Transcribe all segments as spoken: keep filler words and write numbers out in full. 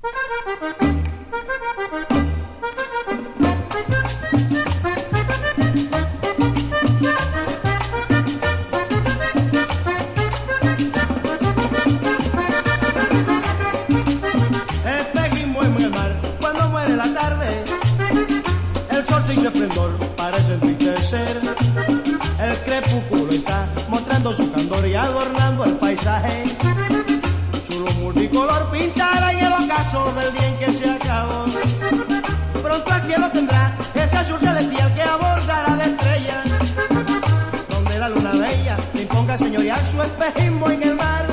Espejismo en el mar, cuando muere la tarde, el sol se hizo esplendor, parece entristecer. El crepúsculo está mostrando su candor y adornando el paisaje. Su luz multicolor pintará en el ocaso del día en que se acabó. Pronto el cielo tendrá ese azul celestial que abordará de estrellas, donde la luna bella le imponga señorial su espejismo en el mar.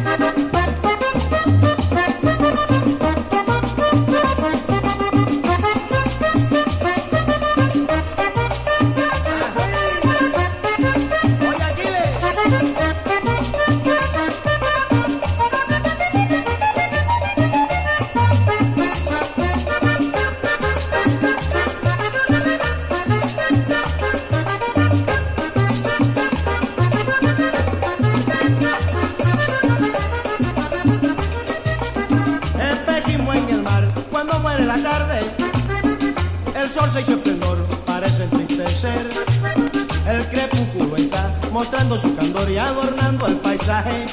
Cuando muere la tarde, el sol se hizo esplendor, parece entristecer. El crepúsculo está mostrando su candor y adornando el paisaje.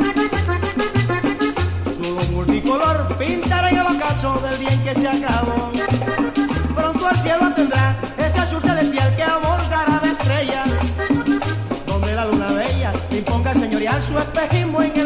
Su luz multicolor pintará en el ocaso del día en que se acabó. Pronto el cielo tendrá ese azul celestial que abordará de estrellas, donde la luna bella imponga señorial su espejismo en